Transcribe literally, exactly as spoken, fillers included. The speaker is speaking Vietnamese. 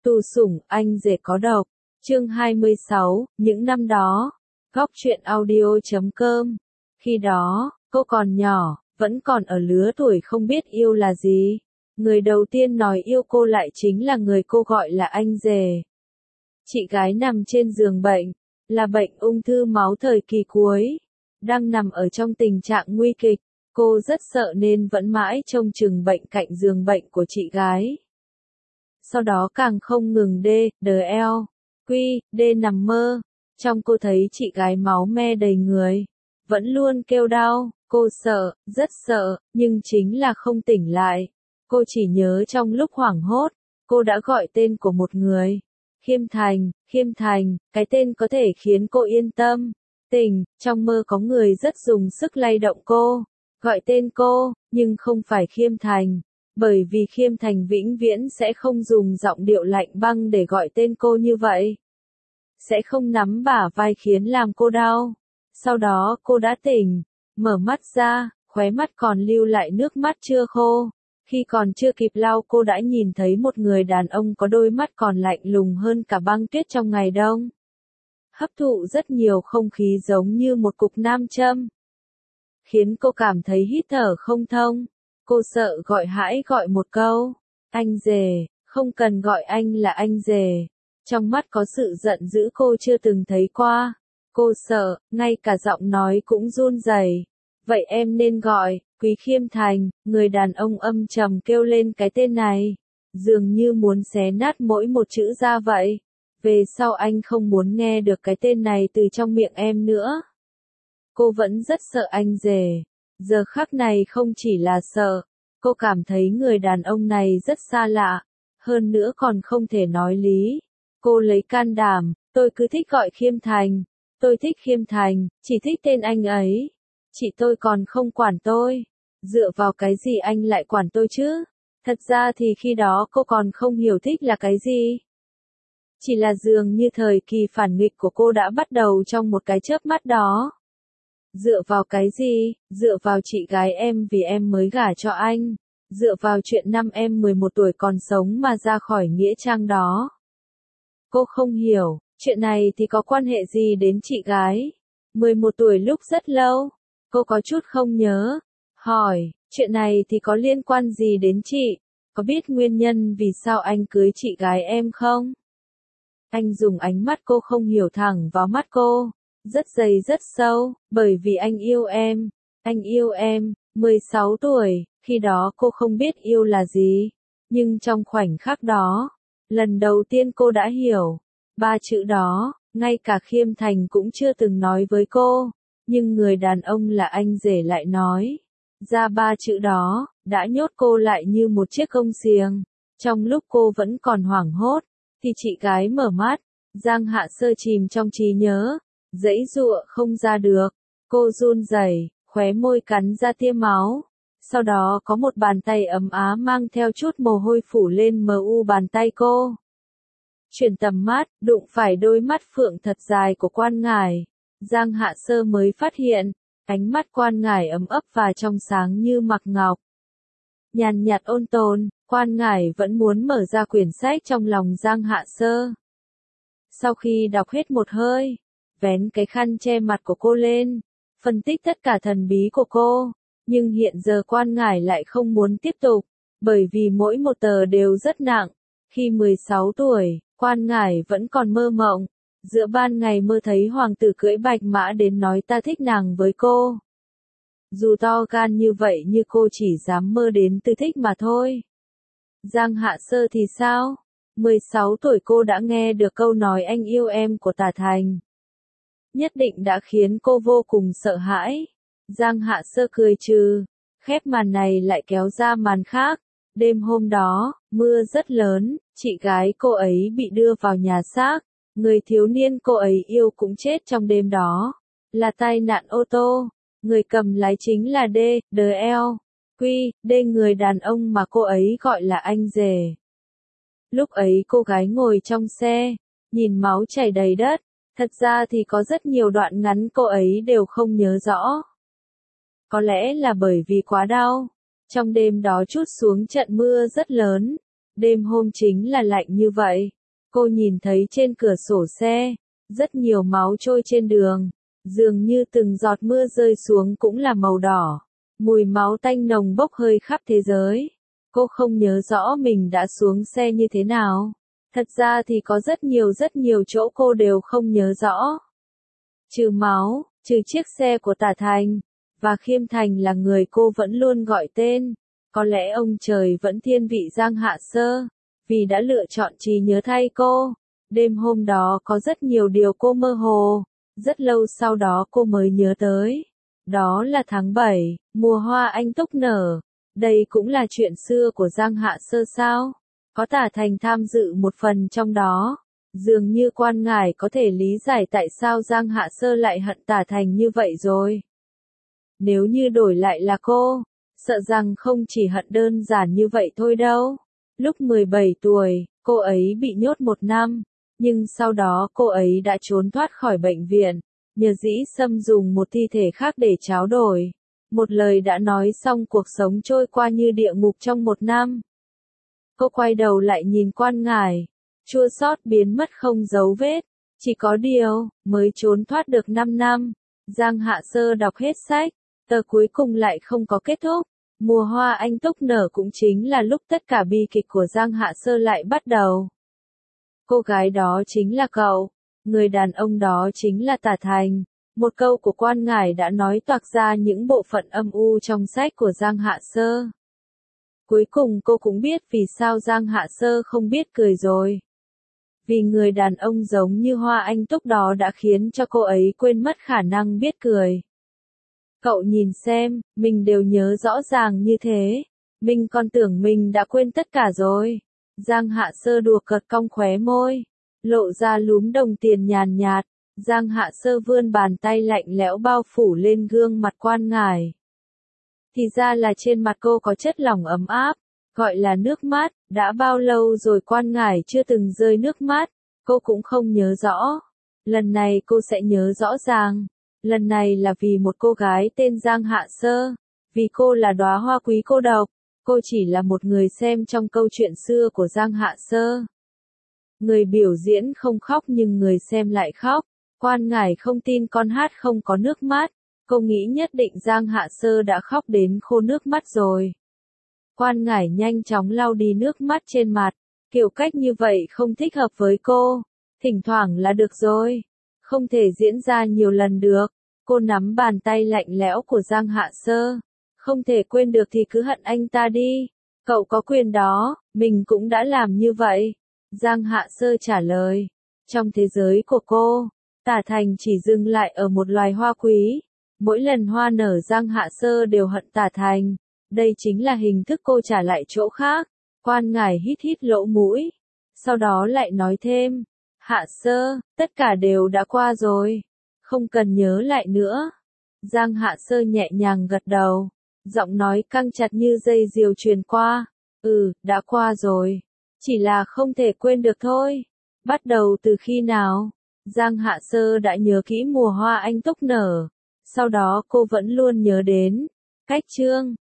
Tù sủng, anh rể có độc. Chương hai mươi sáu, những năm đó. Góc truyện audio chấm com. Khi đó, cô còn nhỏ, vẫn còn ở lứa tuổi không biết yêu là gì. Người đầu tiên nói yêu cô lại chính là người cô gọi là anh rể. Chị gái nằm trên giường bệnh, là bệnh ung thư máu thời kỳ cuối. Đang nằm ở trong tình trạng nguy kịch, cô rất sợ nên vẫn mãi trông chừng bệnh cạnh giường bệnh của chị gái. Sau đó càng không ngừng đê, đờ eo, quy, đê nằm mơ. Trong cô thấy chị gái máu me đầy người. Vẫn luôn kêu đau, cô sợ, rất sợ, nhưng chính là không tỉnh lại. Cô chỉ nhớ trong lúc hoảng hốt, cô đã gọi tên của một người. Khiêm Thành, Khiêm Thành, cái tên có thể khiến cô yên tâm. Tỉnh, trong mơ có người rất dùng sức lay động cô. Gọi tên cô, nhưng không phải Khiêm Thành. Bởi vì Khiêm Thành vĩnh viễn sẽ không dùng giọng điệu lạnh băng để gọi tên cô như vậy. Sẽ không nắm bả vai khiến làm cô đau. Sau đó cô đã tỉnh, mở mắt ra, khóe mắt còn lưu lại nước mắt chưa khô. Khi còn chưa kịp lau cô đã nhìn thấy một người đàn ông có đôi mắt còn lạnh lùng hơn cả băng tuyết trong ngày đông. Hấp thụ rất nhiều không khí giống như một cục nam châm. Khiến cô cảm thấy hít thở không thông. Cô sợ gọi hãi gọi một câu. Anh rể, không cần gọi anh là anh rể. Trong mắt có sự giận dữ cô chưa từng thấy qua. Cô sợ, ngay cả giọng nói cũng run rẩy. Vậy em nên gọi, Quý Khiêm Thành, người đàn ông âm trầm kêu lên cái tên này. Dường như muốn xé nát mỗi một chữ ra vậy. Về sau anh không muốn nghe được cái tên này từ trong miệng em nữa. Cô vẫn rất sợ anh rể. Giờ khắc này không chỉ là sợ, cô cảm thấy người đàn ông này rất xa lạ. Hơn nữa còn không thể nói lý. Cô lấy can đảm, tôi cứ thích gọi Khiêm Thành. Tôi thích Khiêm Thành, chỉ thích tên anh ấy. Chị tôi còn không quản tôi. Dựa vào cái gì anh lại quản tôi chứ? Thật ra thì khi đó cô còn không hiểu thích là cái gì. Chỉ là dường như thời kỳ phản nghịch của cô đã bắt đầu trong một cái chớp mắt đó. Dựa vào cái gì? Dựa vào chị gái em vì em mới gả cho anh. Dựa vào chuyện năm em mười một tuổi còn sống mà ra khỏi nghĩa trang đó. Cô không hiểu, chuyện này thì có quan hệ gì đến chị gái? mười một tuổi lúc rất lâu. Cô có chút không nhớ. Hỏi, chuyện này thì có liên quan gì đến chị? Có biết nguyên nhân vì sao anh cưới chị gái em không? Anh dùng ánh mắt cô không hiểu thẳng vào mắt cô. Rất dày rất sâu, bởi vì anh yêu em. Anh yêu em, mười sáu tuổi, khi đó cô không biết yêu là gì. Nhưng trong khoảnh khắc đó, lần đầu tiên cô đã hiểu. Ba chữ đó, ngay cả Khiêm Thành cũng chưa từng nói với cô. Nhưng người đàn ông là anh rể lại nói. Ra ba chữ đó, đã nhốt cô lại như một chiếc gông xiềng. Trong lúc cô vẫn còn hoảng hốt, thì chị gái mở mắt. Giang Hạ Sơ chìm trong trí nhớ. Giãy giụa không ra được. Cô run rẩy, khóe môi cắn ra tia máu. Sau đó có một bàn tay ấm á mang theo chút mồ hôi phủ lên mờ u bàn tay cô. Chuyển tầm mắt, đụng phải đôi mắt phượng thật dài của Quan Ngải. Giang Hạ Sơ mới phát hiện, ánh mắt Quan Ngải ấm ấp và trong sáng như mặc ngọc. Nhàn nhạt ôn tồn, Quan Ngải vẫn muốn mở ra quyển sách trong lòng Giang Hạ Sơ. Sau khi đọc hết một hơi, vén cái khăn che mặt của cô lên, phân tích tất cả thần bí của cô. Nhưng hiện giờ Quan Ngải lại không muốn tiếp tục, bởi vì mỗi một tờ đều rất nặng. Khi mười sáu tuổi, Quan Ngải vẫn còn mơ mộng. Giữa ban ngày mơ thấy hoàng tử cưỡi bạch mã đến nói ta thích nàng với cô. Dù to gan như vậy như cô chỉ dám mơ đến từ thích mà thôi. Giang Hạ Sơ thì sao? mười sáu tuổi cô đã nghe được câu nói anh yêu em của Tả Thành. Nhất định đã khiến cô vô cùng sợ hãi. Giang Hạ Sơ cười trừ. Khép màn này lại kéo ra màn khác. Đêm hôm đó, mưa rất lớn, chị gái cô ấy bị đưa vào nhà xác. Người thiếu niên cô ấy yêu cũng chết trong đêm đó. Là tai nạn ô tô. Người cầm lái chính là D, D L, Quy, D người đàn ông mà cô ấy gọi là anh rể. Lúc ấy cô gái ngồi trong xe, nhìn máu chảy đầy đất. Thật ra thì có rất nhiều đoạn ngắn cô ấy đều không nhớ rõ. Có lẽ là bởi vì quá đau. Trong đêm đó trút xuống trận mưa rất lớn. Đêm hôm chính là lạnh như vậy. Cô nhìn thấy trên cửa sổ xe, rất nhiều máu trôi trên đường, dường như từng giọt mưa rơi xuống cũng là màu đỏ. Mùi máu tanh nồng bốc hơi khắp thế giới. Cô không nhớ rõ mình đã xuống xe như thế nào. Thật ra thì có rất nhiều rất nhiều chỗ cô đều không nhớ rõ. Trừ máu, trừ chiếc xe của Tả Thành, và Khiêm Thành là người cô vẫn luôn gọi tên. Có lẽ ông trời vẫn thiên vị Giang Hạ Sơ, vì đã lựa chọn trí nhớ thay cô. Đêm hôm đó có rất nhiều điều cô mơ hồ, rất lâu sau đó cô mới nhớ tới. Đó là tháng bảy, mùa hoa anh túc nở. Đây cũng là chuyện xưa của Giang Hạ Sơ sao? Có Tả Thành tham dự một phần trong đó. Dường như quan ngải có thể lý giải tại sao Giang Hạ Sơ lại hận Tả Thành như vậy rồi. Nếu như đổi lại là cô, sợ rằng không chỉ hận đơn giản như vậy thôi đâu. Lúc mười bảy tuổi, cô ấy bị nhốt một năm, nhưng sau đó cô ấy đã trốn thoát khỏi bệnh viện, nhờ Dĩ Sâm dùng một thi thể khác để tráo đổi. Một lời đã nói xong cuộc sống trôi qua như địa ngục trong một năm. Cô quay đầu lại nhìn quan ngải, chua xót biến mất không dấu vết, chỉ có điều, mới trốn thoát được năm năm. Giang Hạ Sơ đọc hết sách, tờ cuối cùng lại không có kết thúc. Mùa hoa anh túc nở cũng chính là lúc tất cả bi kịch của Giang Hạ Sơ lại bắt đầu. Cô gái đó chính là cậu, người đàn ông đó chính là Tả Thành. Một câu của quan ngải đã nói toạc ra những bộ phận âm u trong sách của Giang Hạ Sơ. Cuối cùng cô cũng biết vì sao Giang Hạ Sơ không biết cười rồi. Vì người đàn ông giống như hoa anh túc đó đã khiến cho cô ấy quên mất khả năng biết cười. Cậu nhìn xem, mình đều nhớ rõ ràng như thế. Mình còn tưởng mình đã quên tất cả rồi. Giang Hạ Sơ đùa cợt cong khóe môi, lộ ra lúm đồng tiền nhàn nhạt. Giang Hạ Sơ vươn bàn tay lạnh lẽo bao phủ lên gương mặt quan ngải. Thì ra là trên mặt cô có chất lỏng ấm áp, gọi là nước mắt. Đã bao lâu rồi quan ngải chưa từng rơi nước mắt, cô cũng không nhớ rõ. Lần này cô sẽ nhớ rõ ràng. Lần này là vì một cô gái tên Giang Hạ Sơ, vì cô là đóa hoa quý cô độc, cô chỉ là một người xem trong câu chuyện xưa của Giang Hạ Sơ. Người biểu diễn không khóc nhưng người xem lại khóc. Quan ngải không tin con hát không có nước mắt, cô nghĩ nhất định Giang Hạ Sơ đã khóc đến khô nước mắt rồi. Quan ngải nhanh chóng lau đi nước mắt trên mặt, kiểu cách như vậy không thích hợp với cô, thỉnh thoảng là được rồi, không thể diễn ra nhiều lần được. Cô nắm bàn tay lạnh lẽo của Giang Hạ Sơ, không thể quên được thì cứ hận anh ta đi, cậu có quyền đó, mình cũng đã làm như vậy. Giang Hạ Sơ trả lời, trong thế giới của cô, Tả Thành chỉ dừng lại ở một loài hoa quý. Mỗi lần hoa nở Giang Hạ Sơ đều hận Tả Thành. Đây chính là hình thức cô trả lại chỗ khác. Quan ngải hít hít lỗ mũi. Sau đó lại nói thêm. Hạ Sơ, tất cả đều đã qua rồi. Không cần nhớ lại nữa. Giang Hạ Sơ nhẹ nhàng gật đầu. Giọng nói căng chặt như dây diều truyền qua. Ừ, đã qua rồi. Chỉ là không thể quên được thôi. Bắt đầu từ khi nào? Giang Hạ Sơ đã nhớ kỹ mùa hoa anh túc nở. Sau đó cô vẫn luôn nhớ đến. Cách chương